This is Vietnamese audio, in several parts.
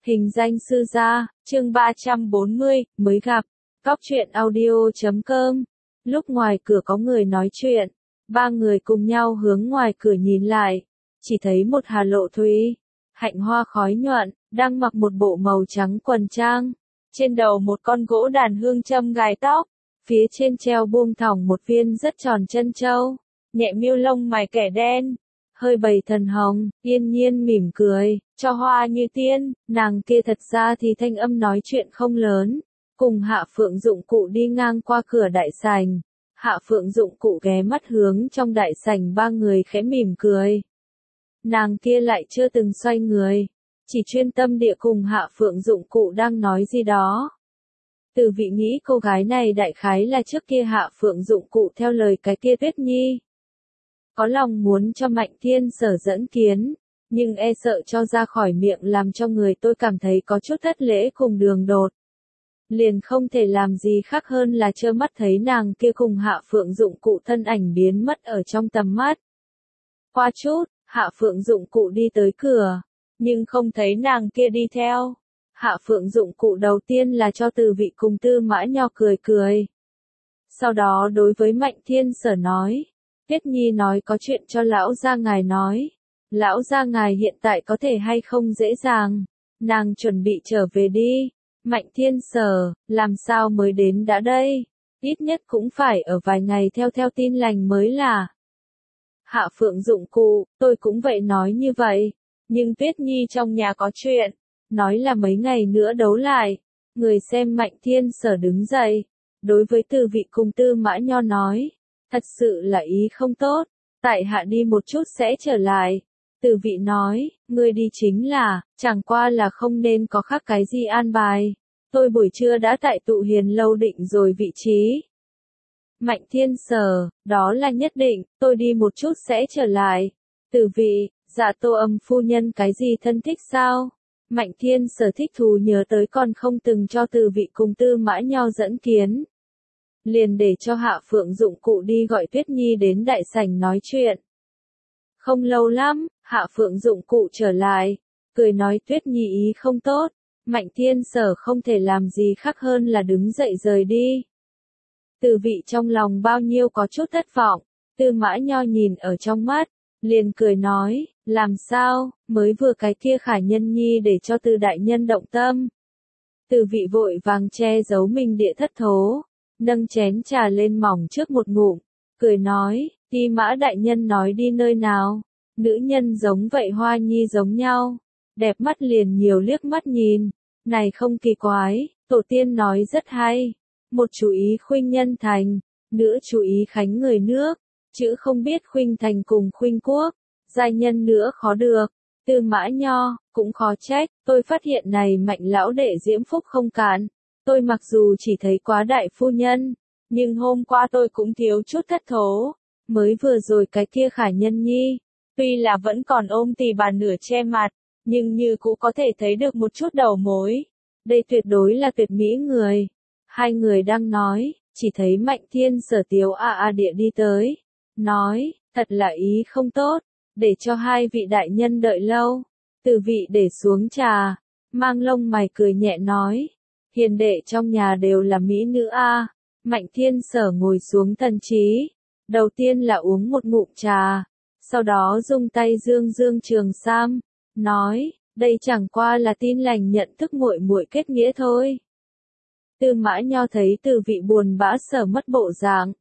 Hình danh sư gia, chương 340, mới gặp. Cóc truyện audio.com. Lúc ngoài cửa có người nói chuyện, ba người cùng nhau hướng ngoài cửa nhìn lại, chỉ thấy một Hà Lộ Thúy, hạnh hoa khói nhuận, đang mặc một bộ màu trắng quần trang, trên đầu một con gỗ đàn hương châm gài tóc, phía trên treo buông thõng một viên rất tròn chân châu, nhẹ miêu lông mày kẻ đen, hơi bầy thần hồng, yên nhiên mỉm cười, cho hoa như tiên. Nàng kia thật ra thì thanh âm nói chuyện không lớn, cùng Hạ Phượng Dụng Cụ đi ngang qua cửa đại sảnh. Hạ Phượng Dụng Cụ ghé mắt hướng trong đại sảnh ba người khẽ mỉm cười. Nàng kia lại chưa từng xoay người, chỉ chuyên tâm địa cùng Hạ Phượng Dụng Cụ đang nói gì đó. Từ vị nghĩ cô gái này đại khái là trước kia Hạ Phượng Dụng Cụ theo lời cái kia Tuyết Nhi. Có lòng muốn cho Mạnh Thiên Sở dẫn kiến, nhưng e sợ cho ra khỏi miệng làm cho người tôi cảm thấy có chút thất lễ cùng đường đột. Liền không thể làm gì khác hơn là trơ mắt thấy nàng kia cùng Hạ Phượng Dụng Cụ thân ảnh biến mất ở trong tầm mắt. Qua chút, Hạ Phượng Dụng Cụ đi tới cửa, nhưng không thấy nàng kia đi theo. Hạ Phượng Dụng Cụ đầu tiên là cho Từ vị cùng Tư Mã Nho cười cười. Sau đó đối với Mạnh Thiên Sở nói, Tuyết Nhi nói có chuyện cho lão gia ngài nói. Lão gia ngài hiện tại có thể hay không dễ dàng. Nàng chuẩn bị trở về đi. Mạnh Thiên Sở, làm sao mới đến đã đây? Ít nhất cũng phải ở vài ngày theo tin lành mới là. Hạ Phượng Dụng Cụ, tôi cũng vậy nói như vậy. Nhưng Tuyết Nhi trong nhà có chuyện. Nói là mấy ngày nữa đấu lại. Người xem Mạnh Thiên Sở đứng dậy. Đối với Từ vị cùng Tư Mã Nho nói. Thật sự là ý không tốt. Tại hạ đi một chút sẽ trở lại. Từ vị nói, ngươi đi chính là, chẳng qua là không nên có khác cái gì an bài. Tôi buổi trưa đã tại Tụ Hiền lâu định rồi vị trí. Mạnh Thiên Sở, đó là nhất định, tôi đi một chút sẽ trở lại. Từ vị, dạ Tô Âm phu nhân cái gì thân thích sao? Mạnh Thiên Sở thích thú nhớ tới còn không từng cho Từ vị cùng Tư Mã Nho dẫn kiến. Liền để cho Hạ Phượng Dụng Cụ đi gọi Tuyết Nhi đến đại sảnh nói chuyện. Không lâu lắm, Hạ Phượng Dụng Cụ trở lại, cười nói Tuyết Nhi ý không tốt. Mạnh Thiên Sở không thể làm gì khác hơn là đứng dậy rời đi. Từ vị trong lòng bao nhiêu có chút thất vọng, Tư Mã Nho nhìn ở trong mắt, liền cười nói, làm sao, mới vừa cái kia Khả Nhân Nhi để cho Từ đại nhân động tâm. Từ vị vội vàng che giấu mình địa thất thố, nâng chén trà lên mỏng trước một ngụm, cười nói, Ti Mã đại nhân nói đi nơi nào, nữ nhân giống vậy Hoa Nhi giống nhau. Đẹp mắt liền nhiều liếc mắt nhìn, này không kỳ quái, tổ tiên nói rất hay. Một chú ý khuynh nhân thành, nữa chú ý khánh người nước, chữ không biết khuynh thành cùng khuynh quốc, giai nhân nữa khó được. Tư Mã Nho, cũng khó trách, tôi phát hiện này Mạnh lão đệ diễm phúc không cạn. Tôi mặc dù chỉ thấy quá đại phu nhân, nhưng hôm qua tôi cũng thiếu chút thất thố. Mới vừa rồi cái kia Khả Nhân Nhi, tuy là vẫn còn ôm tì bà nửa che mặt, nhưng như cũng có thể thấy được một chút đầu mối. Đây tuyệt đối là tuyệt mỹ người. Hai người đang nói, chỉ thấy Mạnh Thiên Sở tiếu địa đi tới. Nói, thật là ý không tốt, để cho hai vị đại nhân đợi lâu. Từ vị để xuống trà, mang lông mày cười nhẹ nói. Hiền đệ trong nhà đều là mỹ nữ a. Mạnh Thiên Sở ngồi xuống thần trí. Đầu tiên là uống một ngụm trà. Sau đó dùng tay dương dương trường sam. Nói, đây chẳng qua là tin lành nhận thức muội muội kết nghĩa thôi. Tư Mã Nho thấy Từ vị buồn bã sở mất bộ dạng.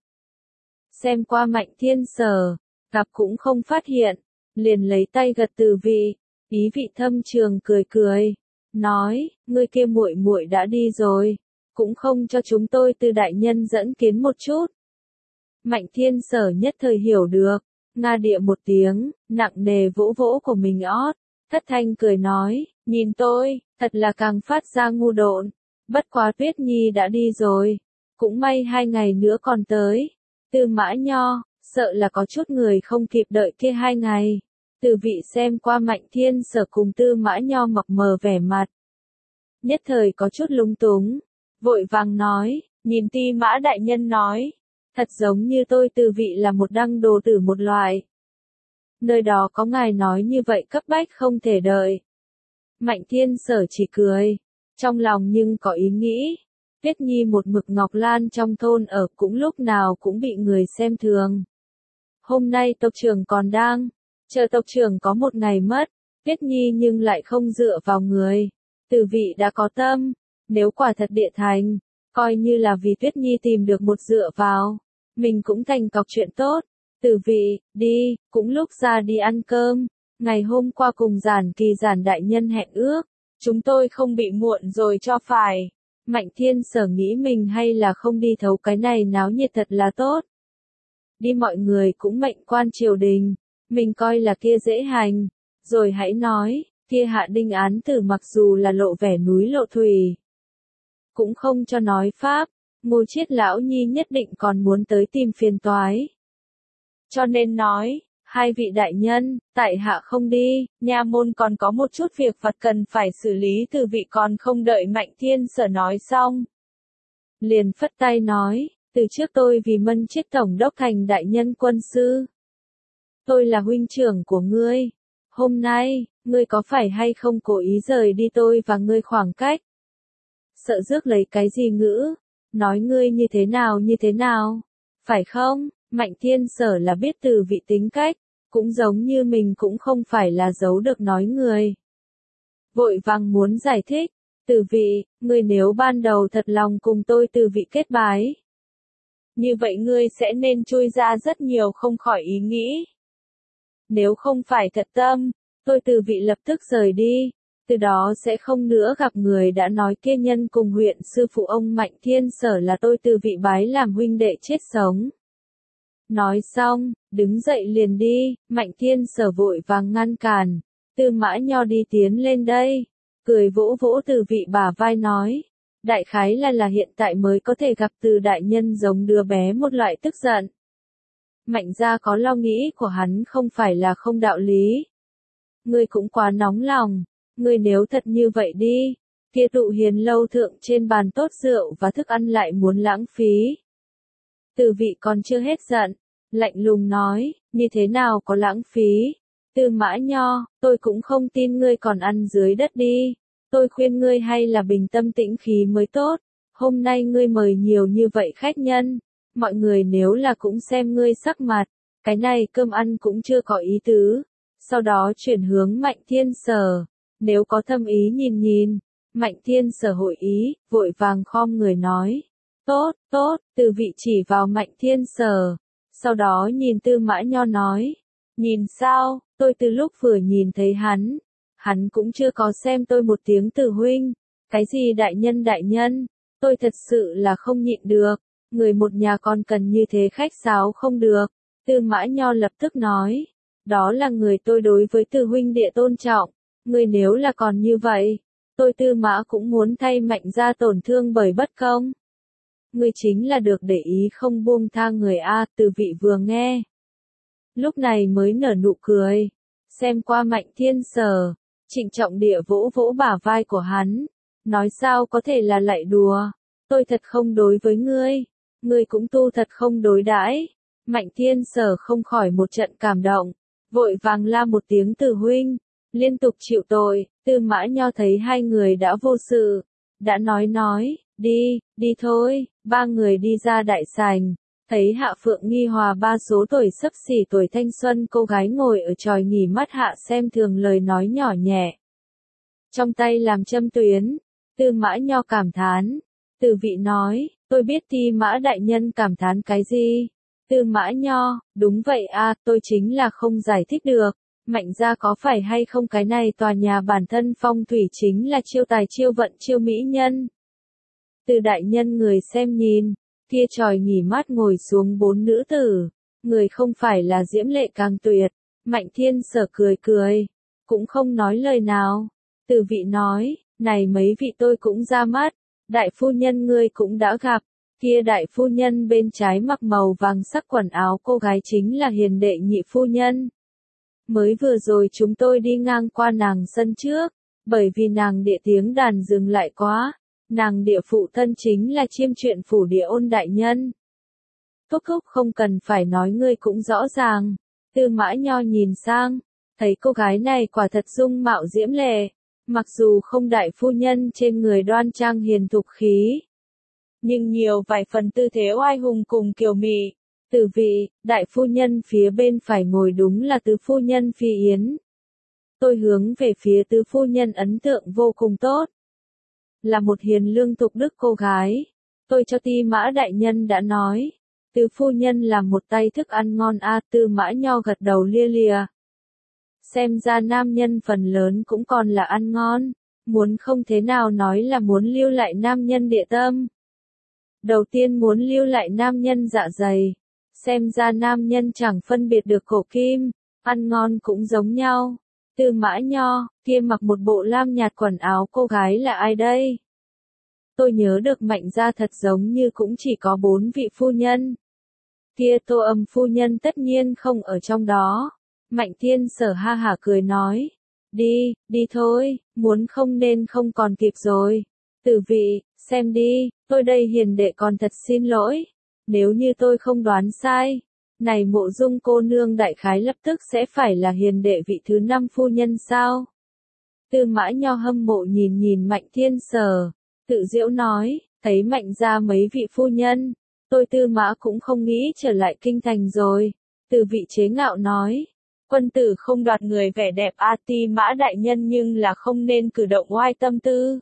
Xem qua Mạnh Thiên Sở, gặp cũng không phát hiện, liền lấy tay gật Từ vị, ý vị thâm trường cười cười, nói, ngươi kia muội muội đã đi rồi, cũng không cho chúng tôi Từ đại nhân dẫn kiến một chút. Mạnh Thiên Sở nhất thời hiểu được, nga địa một tiếng, nặng nề vỗ vỗ của mình ót. Thất thanh cười nói, nhìn tôi, thật là càng phát ra ngu độn. Bất quá Tuyết Nhi đã đi rồi, cũng may 2 ngày nữa còn tới. Tư Mã Nho, sợ là có chút người không kịp đợi kia 2 ngày. Từ vị xem qua Mạnh Thiên Sở cùng Tư Mã Nho mập mờ vẻ mặt. Nhất thời có chút lung túng, vội vàng nói, nhìn Ti Mã đại nhân nói, thật giống như tôi Từ vị là một đăng đồ tử một loại. Nơi đó có ngài nói như vậy cấp bách không thể đợi. Mạnh Thiên Sở chỉ cười, trong lòng nhưng có ý nghĩ. Tuyết Nhi một mực Ngọc Lan trong thôn ở cũng lúc nào cũng bị người xem thường. Hôm nay tộc trưởng còn đang, chờ tộc trưởng có một ngày mất, Tuyết Nhi nhưng lại không dựa vào người. Từ vị đã có tâm, nếu quả thật địa thành, coi như là vì Tuyết Nhi tìm được một dựa vào, mình cũng thành cọc chuyện tốt. Từ vị, đi, cũng lúc ra đi ăn cơm, ngày hôm qua cùng Giản Kỳ Giản đại nhân hẹn ước, chúng tôi không bị muộn rồi cho phải. Mạnh Thiên Sở nghĩ mình hay là không đi thấu cái này náo nhiệt thật là tốt. Đi mọi người cũng mệnh quan triều đình, mình coi là kia dễ hành, rồi hãy nói, kia hạ đinh án tử mặc dù là lộ vẻ núi lộ thủy, cũng không cho nói pháp, Ngô Chiết lão nhi nhất định còn muốn tới tìm phiền toái. Cho nên nói, hai vị đại nhân, tại hạ không đi, nha môn còn có một chút việc vặt cần phải xử lý. Từ vị còn không đợi Mạnh Thiên Sở nói xong, liền phất tay nói, từ trước tôi vì Mân Chiết tổng đốc thành đại nhân quân sư. Tôi là huynh trưởng của ngươi. Hôm nay, ngươi có phải hay không cố ý rời đi tôi và ngươi khoảng cách? Sợ rước lấy cái gì ngữ? Nói ngươi như thế nào? Phải không? Mạnh Thiên Sở là biết Từ vị tính cách, cũng giống như mình cũng không phải là giấu được nói người. Vội vàng muốn giải thích, Từ vị, ngươi nếu ban đầu thật lòng cùng tôi Từ vị kết bái, như vậy ngươi sẽ nên chui ra rất nhiều không khỏi ý nghĩ. Nếu không phải thật tâm, tôi Từ vị lập tức rời đi, từ đó sẽ không nữa gặp người đã nói kia nhân cùng huyện sư phụ ông Mạnh Thiên Sở là tôi Từ vị bái làm huynh đệ chết sống. Nói xong, đứng dậy liền đi, Mạnh Thiên Sở vội vàng ngăn cản, Tư Mã Nho đi tiến lên đây, cười vỗ vỗ Từ vị bả vai nói, đại khái là hiện tại mới có thể gặp Từ đại nhân giống đứa bé một loại tức giận. Mạnh gia có lo nghĩ của hắn không phải là không đạo lý. Ngươi cũng quá nóng lòng, ngươi nếu thật như vậy đi, kia tụ hiền lâu thượng trên bàn tốt rượu và thức ăn lại muốn lãng phí. Từ vị còn chưa hết giận, lạnh lùng nói, như thế nào có lãng phí? Tư Mã Nho, tôi cũng không tin ngươi còn ăn dưới đất đi. Tôi khuyên ngươi hay là bình tâm tĩnh khí mới tốt. Hôm nay ngươi mời nhiều như vậy khách nhân, mọi người nếu là cũng xem ngươi sắc mặt, cái này cơm ăn cũng chưa có ý tứ. Sau đó chuyển hướng Mạnh Thiên Sở, nếu có thâm ý nhìn nhìn. Mạnh Thiên Sở hội ý, vội vàng khom người nói. Tốt, tốt, Từ vị chỉ vào Mạnh Thiên Sở. Sau đó nhìn Tư Mã Nho nói. Nhìn sao, tôi từ lúc vừa nhìn thấy hắn cũng chưa có xem tôi một tiếng Từ huynh. Cái gì đại nhân, tôi thật sự là không nhịn được. Người một nhà còn cần như thế khách sáo không được. Tư Mã Nho lập tức nói. Đó là người tôi đối với Từ huynh địa tôn trọng. Người nếu là còn như vậy, tôi Tư Mã cũng muốn thay Mạnh gia tổn thương bởi bất công. Ngươi chính là được để ý không buông tha người a. Từ vị vừa nghe, lúc này mới nở nụ cười, xem qua Mạnh Thiên Sở, trịnh trọng địa vỗ vỗ bả vai của hắn, nói sao có thể là lại đùa, tôi thật không đối với ngươi cũng tu thật không đối đãi. Mạnh Thiên Sở không khỏi một trận cảm động, vội vàng la một tiếng Từ huynh, liên tục chịu tội. Tư Mã Nho thấy hai người đã vô sự, đã nói, đi thôi. Ba người đi ra đại sảnh, thấy Hạ Phượng Nghi Hòa ba số tuổi xấp xỉ tuổi thanh xuân cô gái ngồi ở chòi nghỉ mát hạ xem thường lời nói nhỏ nhẹ. Trong tay làm châm tuyến, Tư Mã Nho cảm thán. Từ vị nói, tôi biết Ti Mã đại nhân cảm thán cái gì. Tư Mã Nho, đúng vậy a, tôi chính là không giải thích được. Mạnh gia có phải hay không cái này tòa nhà bản thân phong thủy chính là chiêu tài chiêu vận chiêu mỹ nhân. Từ đại nhân người xem nhìn, kia tròi nghỉ mát ngồi xuống bốn nữ tử, người không phải là diễm lệ càng tuyệt. Mạnh Thiên Sở cười, cũng không nói lời nào. Từ vị nói, này mấy vị tôi cũng ra mắt, đại phu nhân ngươi cũng đã gặp, kia đại phu nhân bên trái mặc màu vàng sắc quần áo cô gái chính là hiền đệ nhị phu nhân. Mới vừa rồi chúng tôi đi ngang qua nàng sân trước, bởi vì nàng địa tiếng đàn dừng lại quá. Nàng địa phụ thân chính là chiêm truyện phủ Địa Ôn đại nhân. Thúc không cần phải nói ngươi cũng rõ ràng. Tư Mã Nho nhìn sang, thấy cô gái này quả thật dung mạo diễm lệ, Mặc dù không đại phu nhân trên người đoan trang hiền thục khí, nhưng nhiều vài phần tư thế oai hùng cùng kiều mị. Từ vị, đại phu nhân phía bên phải ngồi đúng là tứ phu nhân Phi Yến. Tôi hướng về phía tứ phu nhân ấn tượng vô cùng tốt. Là một hiền lương tục đức cô gái. Tôi cho Ti Mã đại nhân đã nói. Tứ phu nhân làm một tay thức ăn ngon a. Tư Mã Nho gật đầu lia lịa. Xem ra nam nhân phần lớn cũng còn là ăn ngon. Muốn không thế nào nói là muốn lưu lại nam nhân địa tâm. Đầu tiên muốn lưu lại nam nhân dạ dày. Xem ra nam nhân chẳng phân biệt được cổ kim, ăn ngon cũng giống nhau. Tư Mã Nho, kia mặc một bộ lam nhạt quần áo cô gái là ai đây? Tôi nhớ được Mạnh gia thật giống như cũng chỉ có 4 vị phu nhân. Kia Tô Âm phu nhân tất nhiên không ở trong đó. Mạnh Thiên Sở ha hả cười nói. Đi, đi thôi, muốn không nên không còn kịp rồi. Tử vị, xem đi, tôi đây hiền đệ còn thật xin lỗi. Nếu như tôi không đoán sai, này Mộ Dung cô nương đại khái lập tức sẽ phải là hiền đệ vị thứ 5 phu nhân sao? Tư Mã Nho hâm mộ nhìn nhìn Mạnh Thiên Sở, tự giễu nói, thấy Mạnh gia mấy vị phu nhân, tôi Tư Mã cũng không nghĩ trở lại kinh thành rồi. Từ vị chế ngạo nói, quân tử không đoạt người vẻ đẹp a. Ti Mã đại nhân nhưng là không nên cử động oai tâm tư.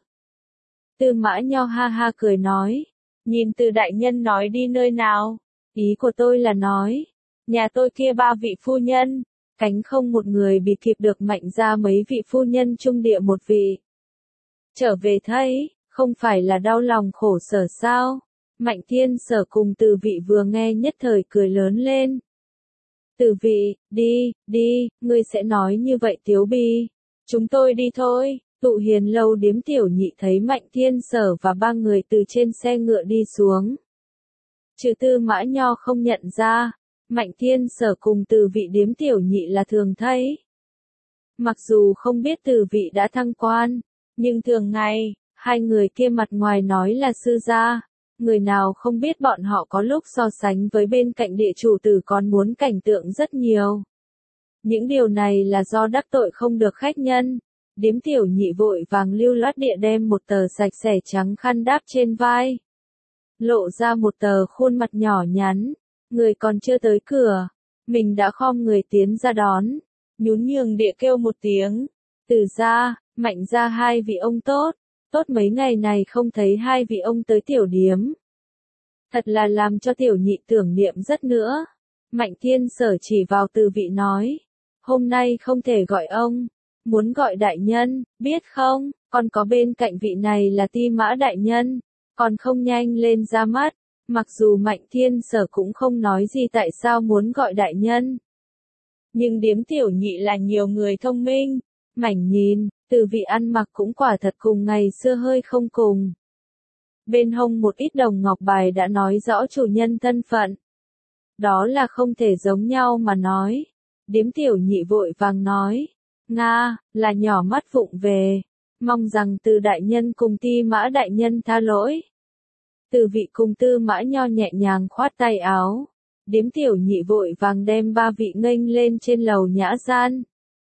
Tư Mã Nho ha ha cười nói, nhìn Từ đại nhân nói đi nơi nào, ý của tôi là nói, nhà tôi kia 3 vị phu nhân, cánh không một người bị kịp được Mạnh gia mấy vị phu nhân trung địa một vị. Trở về thấy, không phải là đau lòng khổ sở sao? Mạnh Thiên Sở cùng Từ vị vừa nghe nhất thời cười lớn lên. Từ vị, đi, đi, ngươi sẽ nói như vậy Tiếu Bi. Chúng tôi đi thôi. Tụ Hiền lâu điếm tiểu nhị thấy Mạnh Thiên Sở và 3 người từ trên xe ngựa đi xuống. Trừ Tư Mã Nho không nhận ra, Mạnh Thiên Sở cùng Từ vị điếm tiểu nhị là thường thấy. Mặc dù không biết Từ vị đã thăng quan, nhưng thường ngày, hai người kia mặt ngoài nói là sư gia. Người nào không biết bọn họ có lúc so sánh với bên cạnh địa chủ tử còn muốn cảnh tượng rất nhiều. Những điều này là do đắc tội không được khách nhân. Điếm tiểu nhị vội vàng lưu loát địa đem một tờ sạch sẽ trắng khăn đáp trên vai. Lộ ra một tờ khuôn mặt nhỏ nhắn. Người còn chưa tới cửa. Mình đã khom người tiến ra đón. Nhún nhường địa kêu một tiếng. Từ gia, Mạnh gia 2 vị ông tốt. Tốt mấy ngày này không thấy 2 vị ông tới tiểu điếm. Thật là làm cho tiểu nhị tưởng niệm rất nữa. Mạnh Thiên Sở chỉ vào Từ vị nói. Hôm nay không thể gọi ông. Muốn gọi đại nhân, biết không, còn có bên cạnh vị này là Ti Mã đại nhân. Còn không nhanh lên ra mắt. Mặc dù Mạnh Thiên Sở cũng không nói gì tại sao muốn gọi đại nhân. Nhưng điếm tiểu nhị là nhiều người thông minh. Mảnh nhìn, Từ vị ăn mặc cũng quả thật cùng ngày xưa hơi không cùng. Bên hông một ít đồng ngọc bài đã nói rõ chủ nhân thân phận. Đó là không thể giống nhau mà nói. Điếm tiểu nhị vội vàng nói. Nga, là nhỏ mắt vụng về. Mong rằng Từ đại nhân cùng Ti Mã đại nhân tha lỗi. Từ vị cùng Tư Mã Nho nhẹ nhàng khoát tay áo. Điếm tiểu nhị vội vàng đem 3 vị nghênh lên trên lầu nhã gian.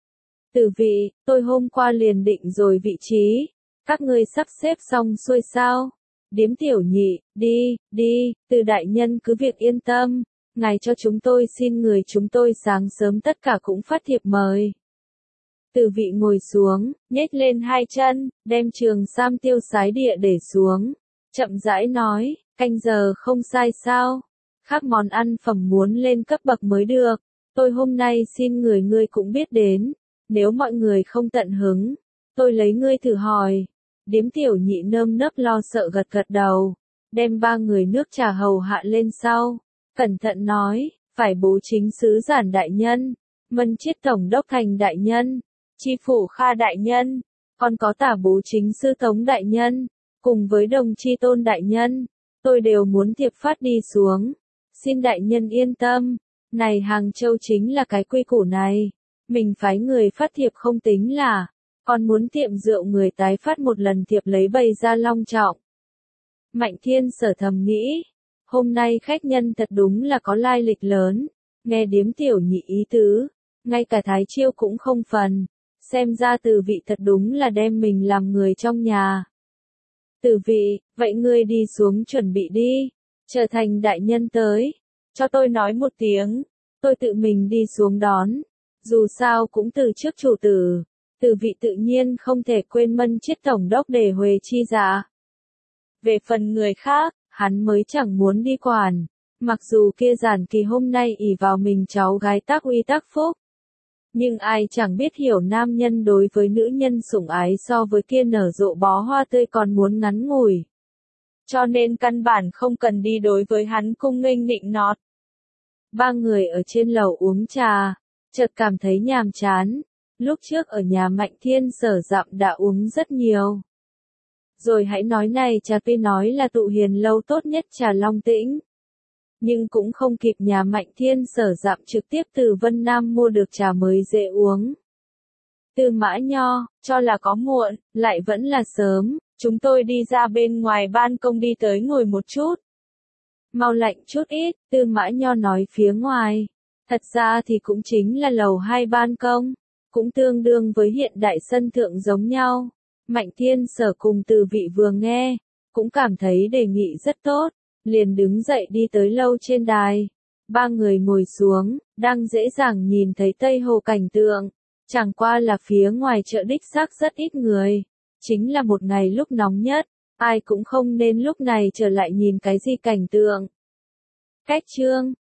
Từ vị, tôi hôm qua liền định rồi vị trí. Các ngươi sắp xếp xong xuôi sao? Điếm tiểu nhị, đi, đi, Từ đại nhân cứ việc yên tâm. Ngài cho chúng tôi xin người chúng tôi sáng sớm tất cả cũng phát thiệp mời. Từ vị ngồi xuống, nhếch lên 2 chân, đem trường sam tiêu sái địa để xuống. Chậm rãi nói, canh giờ không sai sao? Khác món ăn phẩm muốn lên cấp bậc mới được. Tôi hôm nay xin người ngươi cũng biết đến. Nếu mọi người không tận hứng, tôi lấy ngươi thử hỏi. Điếm tiểu nhị nơm nớp lo sợ gật gật đầu. Đem 3 người nước trà hầu hạ lên sau. Cẩn thận nói, phải bố chính sứ giản đại nhân. Mân chiết tổng đốc thành đại nhân. Chi phủ Kha đại nhân. Còn có tả bố chính sư Tống đại nhân. Cùng với đồng chi Tôn đại nhân. Tôi đều muốn thiệp phát đi xuống. Xin đại nhân yên tâm. Này Hàng Châu chính là cái quy củ này. Mình phái người phát thiệp không tính là. Còn muốn tiệm rượu người tái phát một lần thiệp lấy bày ra long trọng. Mạnh Thiên Sở thầm nghĩ. Hôm nay khách nhân thật đúng là có lai lịch lớn. Nghe điếm tiểu nhị ý tứ. Ngay cả Thái Chiêu cũng không phần. xem ra Từ Vị thật đúng là đem mình làm người trong nhà. Từ Vị, vậy ngươi đi xuống chuẩn bị đi, trở thành đại nhân tới, cho tôi nói một tiếng, tôi tự mình đi xuống đón, dù sao cũng từ trước chủ tử. Từ Vị tự nhiên không thể quên Mân Chiết tổng đốc để Huệ chi dạ. Về phần người khác, hắn mới chẳng muốn đi quản, mặc dù kia Giản Kỳ hôm nay ỷ vào mình cháu gái tác uy tác phúc. Nhưng ai chẳng biết hiểu nam nhân đối với nữ nhân sủng ái so với kia nở rộ bó hoa tươi còn muốn ngắn ngủi. Cho nên căn bản không cần đi đối với hắn cung nghênh nịnh nọt. Ba người ở trên lầu uống trà, chợt cảm thấy nhàm chán. Lúc trước ở nhà Mạnh Thiên Sở Dặm đã uống rất nhiều. Rồi hãy nói này trà tuy nói là tụ hiền lâu tốt nhất trà Long Tĩnh. Nhưng cũng không kịp nhà Mạnh Thiên Sở Dặm trực tiếp từ Vân Nam mua được trà mới dễ uống. Tư Mã Nho, cho là có muộn, lại vẫn là sớm, chúng tôi đi ra bên ngoài ban công đi tới ngồi một chút. Mau lạnh chút ít, Tư Mã Nho nói phía ngoài. Thật ra thì cũng chính là lầu 2 ban công, cũng tương đương với hiện đại sân thượng giống nhau. Mạnh Thiên Sở cùng Từ Vị vừa nghe, cũng cảm thấy đề nghị rất tốt, liền đứng dậy đi tới lâu trên đài. Ba người ngồi xuống, đang dễ dàng nhìn thấy Tây Hồ cảnh tượng, chẳng qua là phía ngoài chợ đích xác rất ít người, chính là một ngày lúc nóng nhất, ai cũng không nên lúc này trở lại nhìn cái gì cảnh tượng. Cách chương